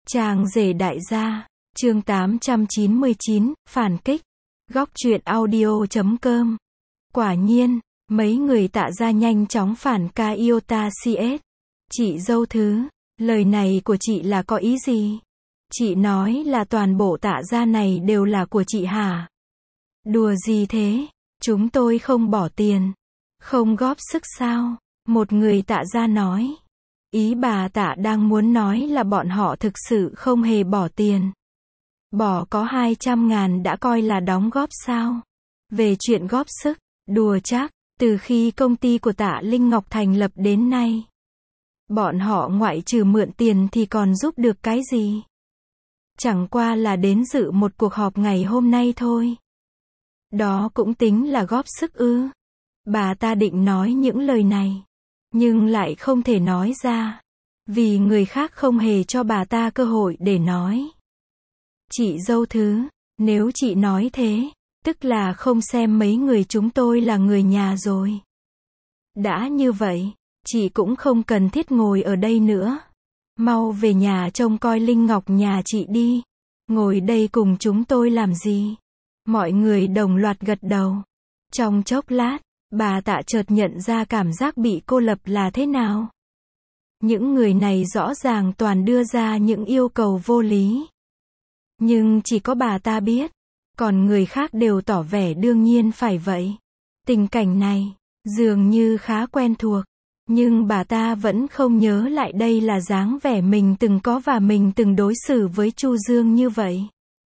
Chàng rể đại gia, chương 899, phản kích. Góc truyện audio.com. Quả nhiên, mấy người Tạ gia nhanh chóng phản ca Iota CS. Chị dâu thứ, lời này của chị là có ý gì? Chị nói là toàn bộ Tạ gia này đều là của chị hả? Đùa gì thế? Chúng tôi không bỏ tiền, không góp sức sao? Một người Tạ gia nói. Ý bà Tạ đang muốn nói là bọn họ thực sự không hề bỏ tiền. Bỏ có 200.000 đã coi là đóng góp sao? Về chuyện góp sức, đùa chắc, từ khi công ty của Tạ Linh Ngọc thành lập đến nay, bọn họ ngoại trừ mượn tiền thì còn giúp được cái gì? Chẳng qua là đến dự một cuộc họp ngày hôm nay thôi. Đó cũng tính là góp sức ư? Bà ta định nói những lời này, nhưng lại không thể nói ra, vì người khác không hề cho bà ta cơ hội để nói. Chị dâu thứ, nếu chị nói thế, tức là không xem mấy người chúng tôi là người nhà rồi. Đã như vậy, chị cũng không cần thiết ngồi ở đây nữa. Mau về nhà trông coi Linh Ngọc nhà chị đi. Ngồi đây cùng chúng tôi làm gì? Mọi người đồng loạt gật đầu. Trong chốc lát, bà Tạ chợt nhận ra cảm giác bị cô lập là thế nào. Những người này rõ ràng toàn đưa ra những yêu cầu vô lý. Nhưng chỉ có bà ta biết, còn người khác đều tỏ vẻ đương nhiên phải vậy. Tình cảnh này, dường như khá quen thuộc, nhưng bà ta vẫn không nhớ lại đây là dáng vẻ mình từng có và mình từng đối xử với Chu Dương như vậy.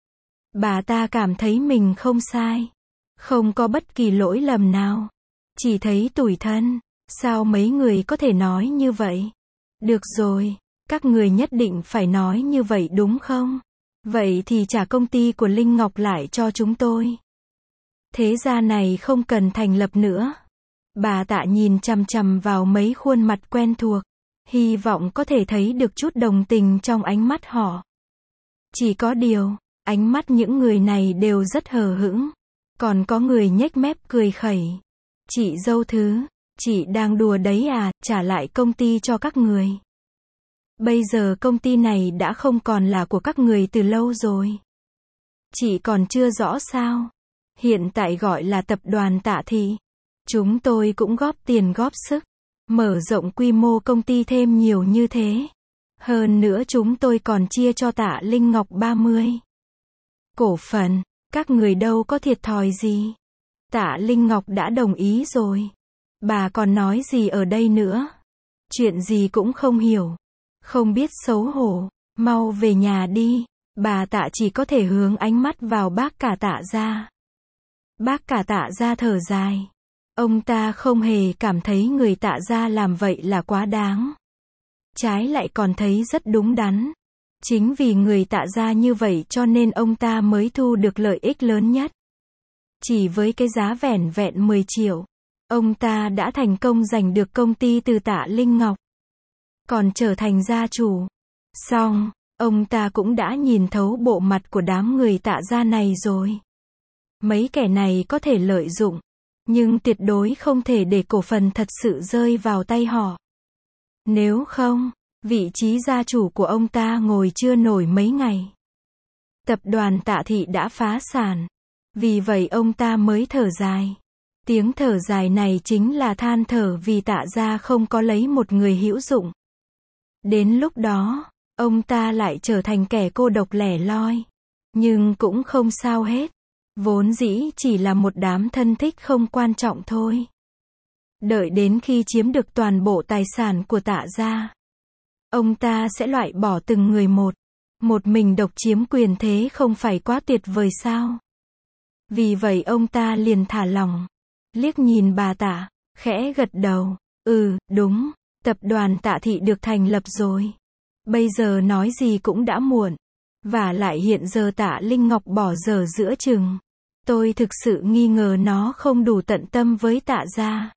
Bà ta cảm thấy mình không sai, không có bất kỳ lỗi lầm nào, chỉ thấy tủi thân. Sao mấy người có thể nói như vậy? Được rồi, các người nhất định phải nói như vậy đúng không? Vậy thì trả công ty của Linh Ngọc lại cho chúng tôi. Thế gia này không cần thành lập nữa. Bà Tạ nhìn chằm chằm vào mấy khuôn mặt quen thuộc, hy vọng có thể thấy được chút đồng tình trong ánh mắt họ. Chỉ có điều, ánh mắt những người này đều rất hờ hững, còn có người nhếch mép cười khẩy. Chị dâu thứ, chị đang đùa đấy à, trả lại công ty cho các người. Bây giờ công ty này đã không còn là của các người từ lâu rồi. Chị còn chưa rõ sao? Hiện tại gọi là tập đoàn Tạ Thị. Chúng tôi cũng góp tiền góp sức, mở rộng quy mô công ty thêm nhiều như thế. Hơn nữa chúng tôi còn chia cho Tạ Linh Ngọc 30 cổ phần, các người đâu có thiệt thòi gì. Tạ Linh Ngọc đã đồng ý rồi. Bà còn nói gì ở đây nữa? Chuyện gì cũng không hiểu. Không biết xấu hổ, mau về nhà đi. Bà Tạ chỉ có thể hướng ánh mắt vào bác cả Tạ gia. Bác cả Tạ gia thở dài. Ông ta không hề cảm thấy người Tạ gia làm vậy là quá đáng. Trái lại còn thấy rất đúng đắn. Chính vì người Tạ gia như vậy cho nên ông ta mới thu được lợi ích lớn nhất. Chỉ với cái giá vẻn vẹn 10 triệu, ông ta đã thành công giành được công ty từ Tạ Linh Ngọc, còn trở thành gia chủ. Xong, ông ta cũng đã nhìn thấu bộ mặt của đám người Tạ gia này rồi. Mấy kẻ này có thể lợi dụng, nhưng tuyệt đối không thể để cổ phần thật sự rơi vào tay họ. Nếu không, vị trí gia chủ của ông ta ngồi chưa nổi mấy ngày. Tập đoàn Tạ Thị đã phá sản. Vì vậy ông ta mới thở dài. Tiếng thở dài này chính là than thở vì Tạ gia không có lấy một người hữu dụng. Đến lúc đó, ông ta lại trở thành kẻ cô độc lẻ loi. Nhưng cũng không sao hết. Vốn dĩ chỉ là một đám thân thích không quan trọng thôi. Đợi đến khi chiếm được toàn bộ tài sản của Tạ gia, ông ta sẽ loại bỏ từng người một. Một mình độc chiếm quyền thế không phải quá tuyệt vời sao? Vì vậy ông ta liền thả lỏng, liếc nhìn bà Tạ, khẽ gật đầu. Đúng, tập đoàn Tạ Thị được thành lập rồi. Bây giờ nói gì cũng đã muộn. Và lại hiện giờ Tạ Linh Ngọc bỏ dở giữa chừng. Tôi thực sự nghi ngờ nó không đủ tận tâm với Tạ gia.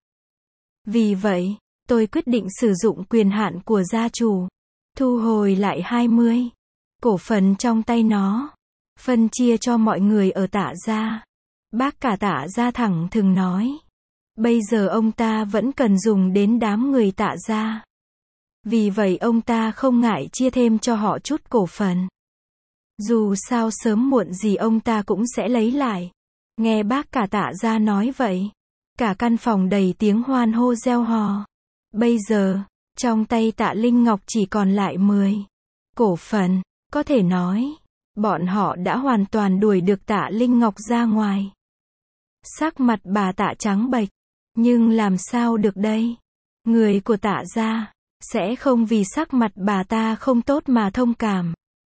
Vì vậy, tôi quyết định sử dụng quyền hạn của gia chủ, thu hồi lại 20 cổ phần trong tay nó, phân chia cho mọi người ở Tạ gia. Bác cả Tạ gia thẳng thừng nói. Bây giờ ông ta vẫn cần dùng đến đám người Tạ gia. Vì vậy ông ta không ngại chia thêm cho họ chút cổ phần. Dù sao sớm muộn gì ông ta cũng sẽ lấy lại. Nghe bác cả Tạ Gia nói vậy, cả căn phòng đầy tiếng hoan hô reo hò. Bây giờ, trong tay Tạ Linh Ngọc chỉ còn lại 10 cổ phần, có thể nói, bọn họ đã hoàn toàn đuổi được Tạ Linh Ngọc ra ngoài. Sắc mặt bà Tạ trắng bệch, nhưng làm sao được đây? Người của Tạ Gia sẽ không vì sắc mặt bà ta không tốt mà thông cảm.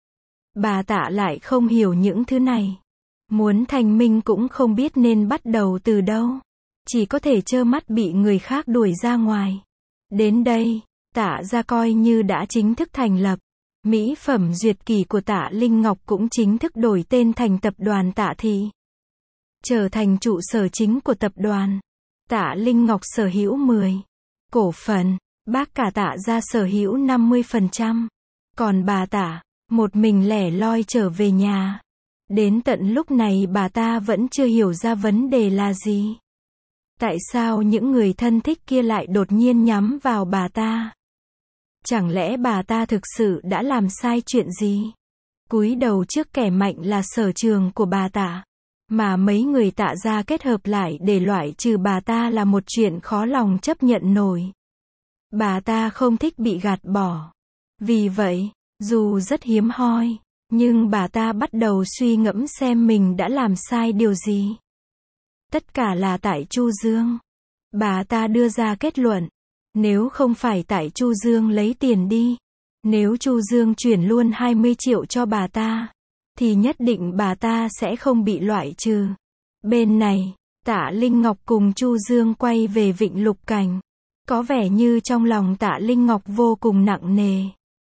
Bà Tạ lại không hiểu những thứ này. Muốn thành minh cũng không biết nên bắt đầu từ đâu. Chỉ có thể trơ mắt bị người khác đuổi ra ngoài. Đến đây, Tạ Gia coi như đã chính thức thành lập. Mỹ phẩm duyệt kỳ của Tạ Linh Ngọc cũng chính thức đổi tên thành tập đoàn Tạ Thị. Trở thành trụ sở chính của tập đoàn. Tạ Linh Ngọc sở hữu 10 cổ phần, bác cả Tạ Gia sở hữu 50%. Còn bà Tạ, một mình lẻ loi trở về nhà. Đến tận lúc này bà ta vẫn chưa hiểu ra vấn đề là gì. Tại sao những người thân thích kia lại đột nhiên nhắm vào bà ta? Chẳng lẽ bà ta thực sự đã làm sai chuyện gì? Cúi đầu trước kẻ mạnh là sở trường của bà Tạ. Mà mấy người Tạ Gia kết hợp lại để loại trừ bà ta là một chuyện khó lòng chấp nhận nổi. Bà ta không thích bị gạt bỏ. Vì vậy, dù rất hiếm hoi, nhưng bà ta bắt đầu suy ngẫm xem mình đã làm sai điều gì. Tất cả là tại Chu Dương. Bà ta đưa ra kết luận, nếu không phải tại Chu Dương lấy tiền đi, nếu Chu Dương chuyển luôn 20 triệu cho bà ta, thì nhất định bà ta sẽ không bị loại trừ. Bên này, Tạ Linh Ngọc cùng Chu Dương quay về Vịnh Lục Cảnh. Có vẻ như trong lòng Tạ Linh Ngọc vô cùng nặng nề.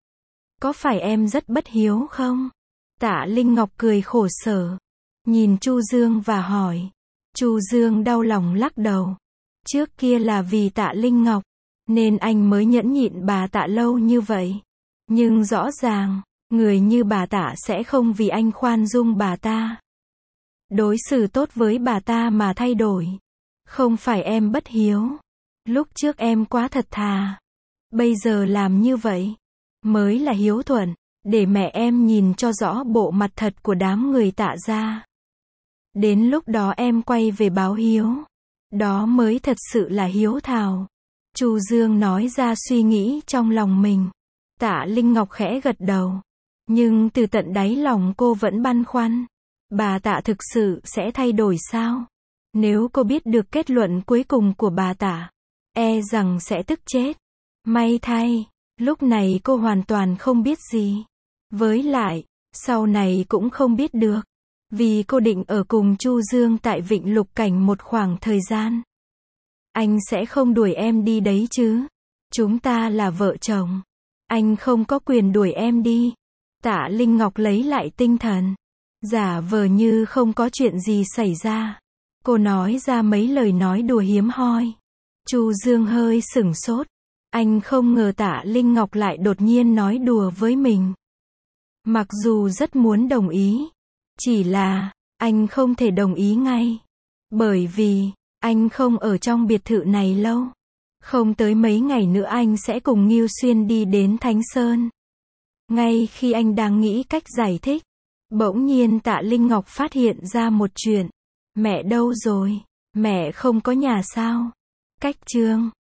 Có phải em rất bất hiếu không? Tạ Linh Ngọc cười khổ sở, nhìn Chu Dương và hỏi. Chu Dương đau lòng lắc đầu. Trước kia là vì Tạ Linh Ngọc, nên anh mới nhẫn nhịn bà Tạ lâu như vậy. Nhưng rõ ràng, người như bà Tạ sẽ không vì anh khoan dung bà ta, đối xử tốt với bà ta mà thay đổi. Không phải em bất hiếu. Lúc trước em quá thật thà. Bây giờ làm như vậy mới là hiếu thuận, để mẹ em nhìn cho rõ bộ mặt thật của đám người Tạ Gia. Đến lúc đó em quay về báo hiếu. Đó mới thật sự là hiếu thảo. Chu Dương nói ra suy nghĩ trong lòng mình. Tạ Linh Ngọc khẽ gật đầu. Nhưng từ tận đáy lòng cô vẫn băn khoăn. Bà Tạ thực sự sẽ thay đổi sao? Nếu cô biết được kết luận cuối cùng của bà Tạ, e rằng sẽ tức chết. May thay, lúc này cô hoàn toàn không biết gì. Với lại, sau này cũng không biết được. Vì cô định ở cùng Chu Dương tại Vịnh Lục Cảnh một khoảng thời gian. Anh sẽ không đuổi em đi đấy chứ? Chúng ta là vợ chồng. Anh không có quyền đuổi em đi. Tạ Linh Ngọc lấy lại tinh thần. Giả vờ như không có chuyện gì xảy ra. Cô nói ra mấy lời nói đùa hiếm hoi. Chu Dương hơi sửng sốt. Anh không ngờ Tạ Linh Ngọc lại đột nhiên nói đùa với mình. Mặc dù rất muốn đồng ý. Chỉ là, anh không thể đồng ý ngay. Bởi vì, anh không ở trong biệt thự này lâu. Không tới mấy ngày nữa anh sẽ cùng Ngưu Xuyên đi đến Thánh Sơn. Ngay khi anh đang nghĩ cách giải thích, bỗng nhiên Tạ Linh Ngọc phát hiện ra một chuyện. Mẹ đâu rồi? Mẹ không có nhà sao? Cách Trương